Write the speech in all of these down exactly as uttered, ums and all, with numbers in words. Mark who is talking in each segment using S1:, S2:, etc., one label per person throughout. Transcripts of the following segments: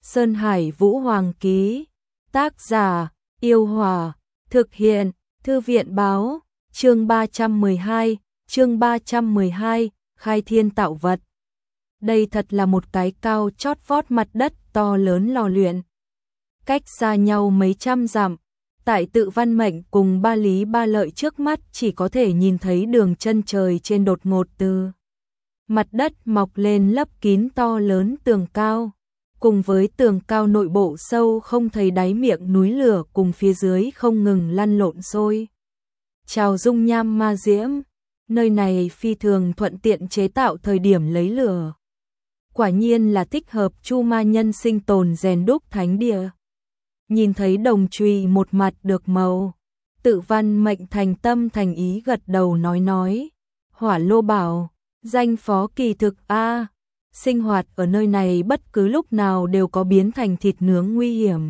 S1: Sơn Hải Vũ Hoàng ký. Tác giả: Yêu Hòa. Thực hiện: Thư viện báo. Chương ba trăm mười hai, chương ba trăm mười hai, khai thiên tạo vật. Đây thật là một cái cao chót vót mặt đất to lớn lò luyện. Cách xa nhau mấy trăm dặm, tại Tự Văn Mệnh cùng Ba Lý Ba Lợi trước mắt chỉ có thể nhìn thấy đường chân trời trên đột ngột từ mặt đất mọc lên lấp kín to lớn tường cao, cùng với tường cao nội bộ sâu không thấy đáy miệng núi lửa cùng phía dưới không ngừng lăn lộn sôi. Chào dung nham ma diễm, nơi này phi thường thuận tiện chế tạo thời điểm lấy lửa. Quả nhiên là thích hợp chu ma nhân sinh tồn rèn đúc thánh địa. Nhìn thấy đồng chùy một mặt được màu, Tự Văn Mệnh thành tâm thành ý gật đầu nói nói. Hỏa Lô bảo, danh phó kỳ thực a, sinh hoạt ở nơi này bất cứ lúc nào đều có biến thành thịt nướng nguy hiểm.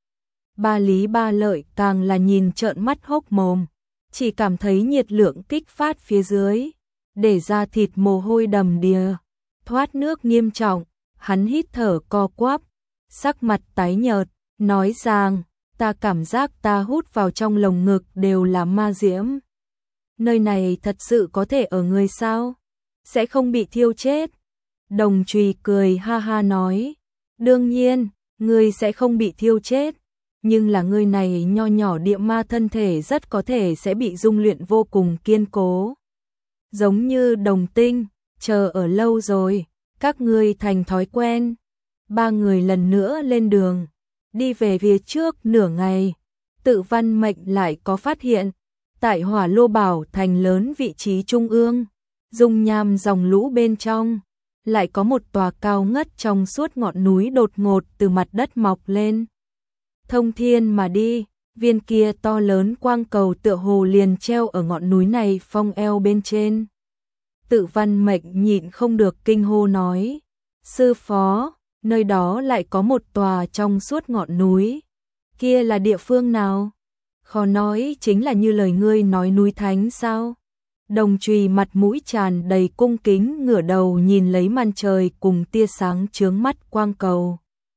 S1: Ba Lý Ba Lợi càng là nhìn trợn mắt hốc mồm, chỉ cảm thấy nhiệt lượng kích phát phía dưới, để ra thịt mồ hôi đầm đìa, thoát nước nghiêm trọng, hắn hít thở co quắp, sắc mặt tái nhợt, nói rằng, ta cảm giác ta hút vào trong lồng ngực đều là ma diễm. Nơi này thật sự có thể ở người sao? Sẽ không bị thiêu chết. Đồng chùy cười ha ha nói, đương nhiên, ngươi sẽ không bị thiêu chết, nhưng là ngươi này nho nhỏ địa ma thân thể rất có thể sẽ bị dung luyện vô cùng kiên cố. Giống như đồng tinh, chờ ở lâu rồi, các ngươi thành thói quen. Ba người lần nữa lên đường, đi về phía trước nửa ngày, Tự Văn Mệnh lại có phát hiện, tại Hỏa Lô Bảo thành lớn vị trí trung ương, dung nham dòng lũ bên trong, lại có một tòa cao ngất trong suốt ngọn núi đột ngột từ mặt đất mọc lên. Thông thiên mà đi, viên kia to lớn quang cầu tựa hồ liền treo ở ngọn núi này phong eo bên trên. Tự Văn Mệnh nhịn không được kinh hô nói, sư phó, nơi đó lại có một tòa trong suốt ngọn núi, kia là địa phương nào? Khó nói chính là như lời ngươi nói núi thánh sao? Đồng chùy mặt mũi tràn đầy cung kính ngửa đầu nhìn lấy màn trời cùng tia sáng chướng mắt quang cầu.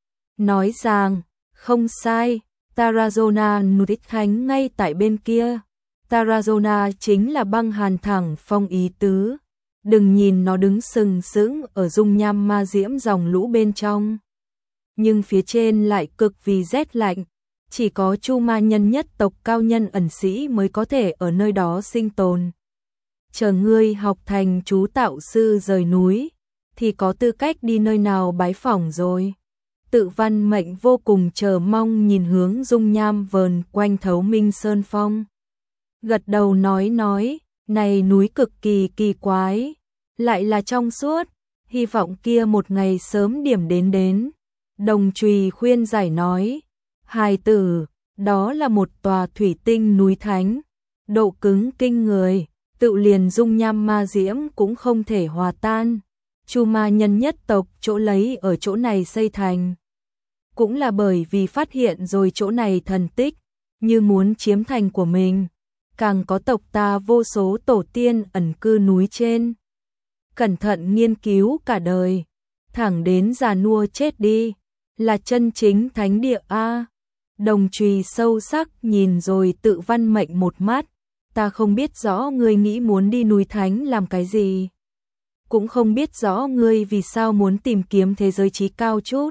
S1: Nói rằng, không sai, Tarazona núi thánh ngay tại bên kia. Tarazona chính là băng hàn thẳng phong ý tứ. Đừng nhìn nó đứng sừng sững ở dung nham ma diễm dòng lũ bên trong. Nhưng phía trên lại cực vì rét lạnh. Chỉ có chu ma nhân nhất tộc cao nhân ẩn sĩ mới có thể ở nơi đó sinh tồn. Chờ ngươi học thành chú tạo sư rời núi, thì có tư cách đi nơi nào bái phỏng rồi. Tự Văn Mệnh vô cùng chờ mong nhìn hướng dung nham vờn quanh thấu minh sơn phong. Gật đầu nói nói, này núi cực kỳ kỳ quái, lại là trong suốt, hy vọng kia một ngày sớm điểm đến đến. Đồng chùy khuyên giải nói, hài tử, đó là một tòa thủy tinh núi thánh, độ cứng kinh người, tự liền dung nham ma diễm cũng không thể hòa tan. Chu ma nhân nhất tộc chỗ lấy ở chỗ này xây thành, cũng là bởi vì phát hiện rồi chỗ này thần tích, như muốn chiếm thành của mình. Càng có tộc ta vô số tổ tiên ẩn cư núi trên, cẩn thận nghiên cứu cả đời, thẳng đến già nua chết đi, là chân chính thánh địa a. Đồng chùy sâu sắc nhìn rồi Tự Văn Mệnh một mắt, ta không biết rõ ngươi nghĩ muốn đi núi thánh làm cái gì, cũng không biết rõ ngươi vì sao muốn tìm kiếm thế giới trí cao chút.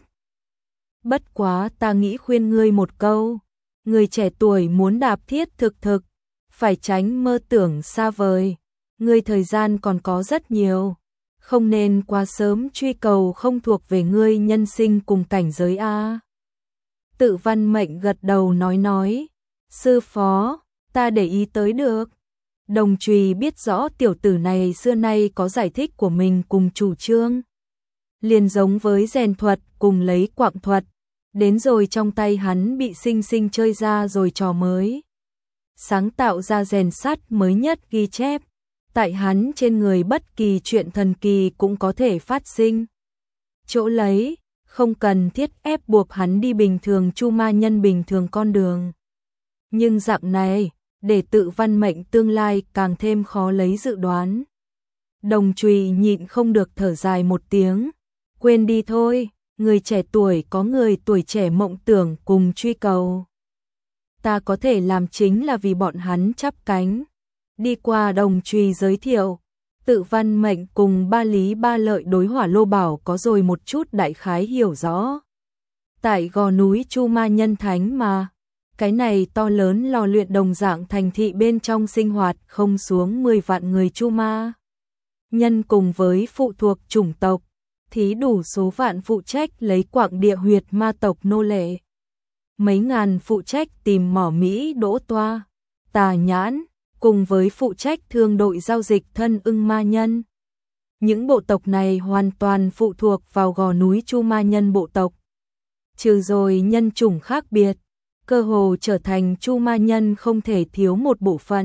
S1: Bất quá ta nghĩ khuyên ngươi một câu, người trẻ tuổi muốn đạp thiết thực thực, phải tránh mơ tưởng xa vời, ngươi thời gian còn có rất nhiều, không nên quá sớm truy cầu không thuộc về ngươi nhân sinh cùng cảnh giới a. Tự Văn Mệnh gật đầu nói nói, sư phó, ta để ý tới được. Đồng chùy biết rõ tiểu tử này xưa nay có giải thích của mình cùng chủ trương, liền giống với rèn thuật cùng lấy quạng thuật, đến rồi trong tay hắn bị sinh sinh chơi ra rồi trò mới. Sáng tạo ra rèn sắt mới nhất ghi chép, tại hắn trên người bất kỳ chuyện thần kỳ cũng có thể phát sinh. Chỗ lấy, không cần thiết ép buộc hắn đi bình thường chu ma nhân bình thường con đường. Nhưng dạng này, để Tự Văn Mệnh tương lai càng thêm khó lấy dự đoán. Đồng chùy nhịn không được thở dài một tiếng, quên đi thôi, người trẻ tuổi có người tuổi trẻ mộng tưởng cùng truy cầu. Ta có thể làm chính là vì bọn hắn chắp cánh. Đi qua Đồng Trùy giới thiệu, Tự Văn Mệnh cùng ba lý ba lợi đối Hỏa Lô Bảo có rồi một chút đại khái hiểu rõ. Tại gò núi Chu Ma Nhân Thánh mà, cái này to lớn lò luyện đồng dạng thành thị bên trong sinh hoạt không xuống mười vạn người Chu Ma Nhân cùng với phụ thuộc chủng tộc, thí đủ số vạn phụ trách lấy quạng địa huyệt ma tộc nô lệ. Mấy ngàn phụ trách tìm mỏ Mỹ đỗ toa, tà nhãn, cùng với phụ trách thương đội giao dịch thân ưng ma nhân. Những bộ tộc này hoàn toàn phụ thuộc vào gò núi Chu Ma Nhân bộ tộc. Trừ rồi nhân chủng khác biệt, cơ hồ trở thành Chu Ma Nhân không thể thiếu một bộ phận.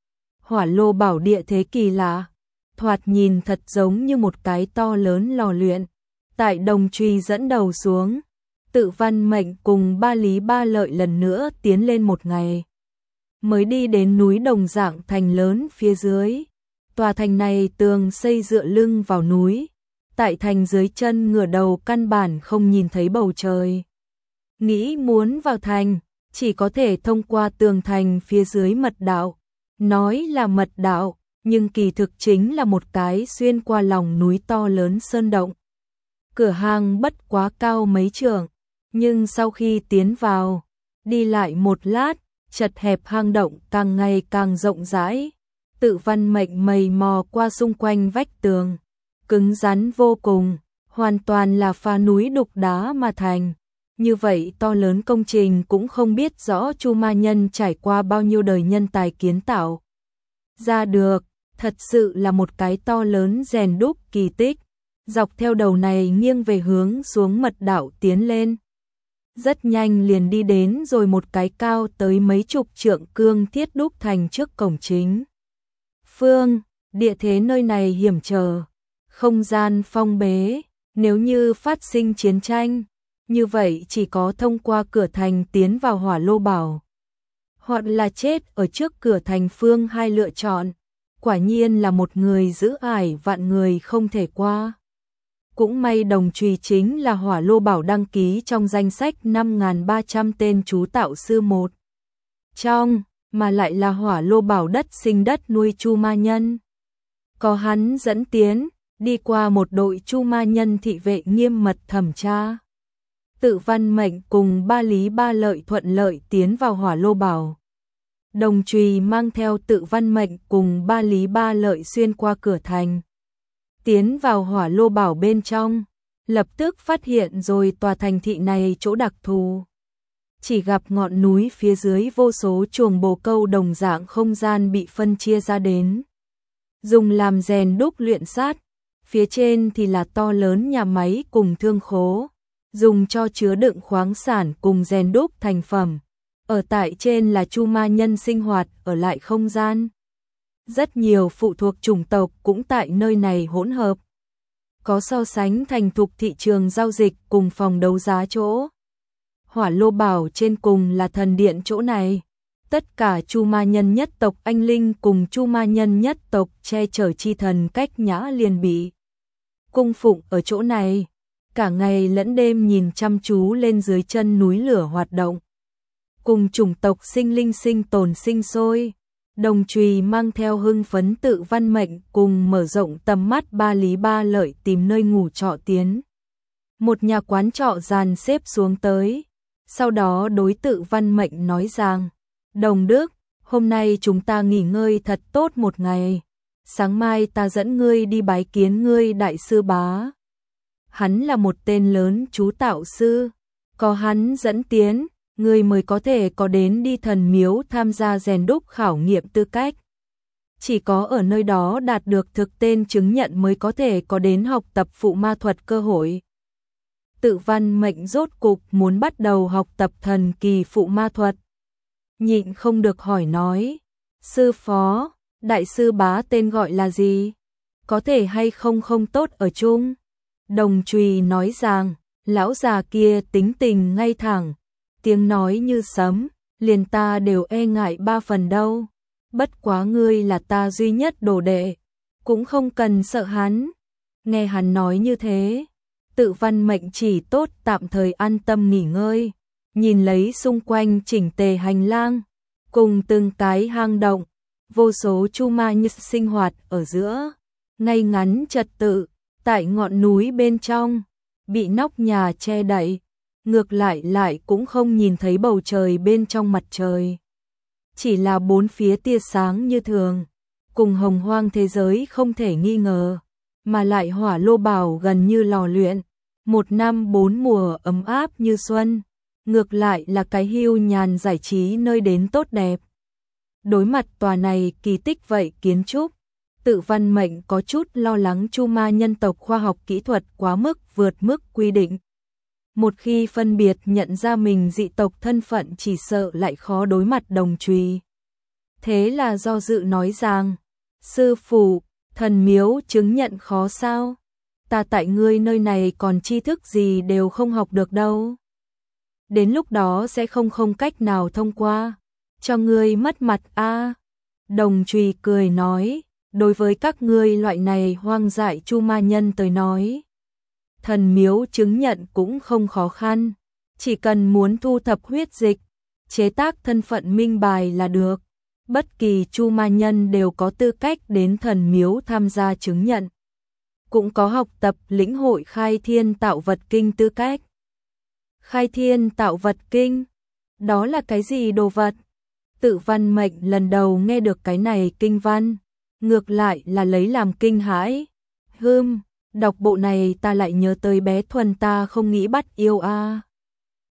S1: Hỏa Lô Bảo địa thế kỳ lạ, thoạt nhìn thật giống như một cái to lớn lò luyện. Tại Đồng Trùy dẫn đầu xuống, Tự Văn Mệnh cùng ba lý ba lợi lần nữa tiến lên một ngày. Mới đi đến núi đồng dạng thành lớn phía dưới. Tòa thành này tường xây dựa lưng vào núi. Tại thành dưới chân ngửa đầu căn bản không nhìn thấy bầu trời. Nghĩ muốn vào thành, chỉ có thể thông qua tường thành phía dưới mật đạo. Nói là mật đạo, nhưng kỳ thực chính là một cái xuyên qua lòng núi to lớn sơn động. Cửa hàng bất quá cao mấy trượng, nhưng sau khi tiến vào, đi lại một lát, chật hẹp hang động càng ngày càng rộng rãi. Tự Văn Mệnh mày mò qua xung quanh vách tường, cứng rắn vô cùng, hoàn toàn là phá núi đục đá mà thành. Như vậy to lớn công trình cũng không biết rõ Chu Ma Nhân trải qua bao nhiêu đời nhân tài kiến tạo ra được, thật sự là một cái to lớn rèn đúc kỳ tích. Dọc theo đầu này nghiêng về hướng xuống mật đạo tiến lên. Rất nhanh liền đi đến rồi một cái cao tới mấy chục trượng cương thiết đúc thành trước cổng chính. Phương, địa thế nơi này hiểm trở, không gian phong bế, nếu như phát sinh chiến tranh, như vậy chỉ có thông qua cửa thành tiến vào Hỏa Lô Bảo, hoặc là chết ở trước cửa thành. Phương hai lựa chọn, quả nhiên là một người giữ ải vạn người không thể qua. Cũng may Đồng Trùy chính là Hỏa Lô Bảo đăng ký trong danh sách năm nghìn ba trăm tên chú tạo sư một trong, mà lại là Hỏa Lô Bảo đất sinh đất nuôi Chu Ma Nhân. Có hắn dẫn tiến, đi qua một đội Chu Ma Nhân thị vệ nghiêm mật thẩm tra. Tự Văn Mệnh cùng ba lý ba lợi thuận lợi tiến vào Hỏa Lô Bảo. Đồng Trùy mang theo Tự Văn Mệnh cùng ba lý ba lợi xuyên qua cửa thành. Tiến vào Hỏa Lô Bảo bên trong, lập tức phát hiện rồi tòa thành thị này chỗ đặc thù. Chỉ gặp ngọn núi phía dưới vô số chuồng bồ câu đồng dạng không gian bị phân chia ra đến. Dùng làm rèn đúc luyện sát, phía trên thì là to lớn nhà máy cùng thương khố, dùng cho chứa đựng khoáng sản cùng rèn đúc thành phẩm. Ở tại trên là Chu Ma Nhân sinh hoạt ở lại không gian. Rất nhiều phụ thuộc chủng tộc cũng tại nơi này hỗn hợp. Có so sánh thành thục thị trường giao dịch cùng phòng đấu giá chỗ. Hỏa Lô Bảo trên cùng là thần điện chỗ này. Tất cả Chu Ma Nhân nhất tộc anh linh cùng Chu Ma Nhân nhất tộc che chở chi thần cách nhã liền bị cung phụng ở chỗ này. Cả ngày lẫn đêm nhìn chăm chú lên dưới chân núi lửa hoạt động. Cùng chủng tộc sinh linh sinh tồn sinh sôi. Đồng Trùy mang theo hưng phấn Tự Văn Mệnh cùng mở rộng tầm mắt ba lý ba lợi tìm nơi ngủ trọ tiến. Một nhà quán trọ dàn xếp xuống tới. Sau đó đối Tự Văn Mệnh nói rằng, Đồng Đức, hôm nay chúng ta nghỉ ngơi thật tốt một ngày. Sáng mai ta dẫn ngươi đi bái kiến ngươi đại sư bá. Hắn là một tên lớn chú tạo sư. Có hắn dẫn tiến, người mới có thể có đến đi thần miếu tham gia rèn đúc khảo nghiệm tư cách. Chỉ có ở nơi đó đạt được thực tên chứng nhận mới có thể có đến học tập phụ ma thuật cơ hội. Tự Văn Mệnh rốt cục muốn bắt đầu học tập thần kỳ phụ ma thuật. Nhịn không được hỏi nói, sư phó, đại sư bá tên gọi là gì? Có thể hay không không tốt ở chung? Đồng Trùy nói rằng, lão già kia tính tình ngay thẳng, tiếng nói như sấm, liền ta đều e ngại ba phần đâu. Bất quá ngươi là ta duy nhất đồ đệ, cũng không cần sợ hắn. Nghe hắn nói như thế, Tự văn mệnh chỉ tốt tạm thời an tâm nghỉ ngơi, nhìn lấy xung quanh chỉnh tề hành lang, cùng từng cái hang động, vô số chu ma như sinh hoạt ở giữa, ngay ngắn trật tự, tại ngọn núi bên trong, bị nóc nhà che đậy, ngược lại lại cũng không nhìn thấy bầu trời bên trong mặt trời. Chỉ là bốn phía tia sáng như thường, cùng hồng hoang thế giới không thể nghi ngờ, mà lại hỏa lô bảo gần như lò luyện, một năm bốn mùa ấm áp như xuân, ngược lại là cái hưu nhàn giải trí nơi đến tốt đẹp. Đối mặt tòa này kỳ tích vậy kiến trúc, Tự văn mệnh có chút lo lắng chu ma nhân tộc khoa học kỹ thuật quá mức vượt mức quy định. Một khi phân biệt nhận ra mình dị tộc thân phận chỉ sợ lại khó đối mặt đồng trùy. Thế là do dự nói rằng, sư phụ, thần miếu chứng nhận khó sao? Ta tại ngươi nơi này còn tri thức gì đều không học được đâu. Đến lúc đó sẽ không không cách nào thông qua, cho ngươi mất mặt a. Đồng trùy cười nói, đối với các ngươi loại này hoang dại chu ma nhân tới nói, thần miếu chứng nhận cũng không khó khăn, chỉ cần muốn thu thập huyết dịch, chế tác thân phận minh bài là được. Bất kỳ chu ma nhân đều có tư cách đến thần miếu tham gia chứng nhận, cũng có học tập lĩnh hội khai thiên tạo vật kinh tư cách. Khai thiên tạo vật kinh, đó là cái gì đồ vật? Tự văn mệnh lần đầu nghe được cái này kinh văn, ngược lại là lấy làm kinh hãi. Hưm, đọc bộ này ta lại nhớ tới bé Thuần ta không nghĩ bắt yêu a. À.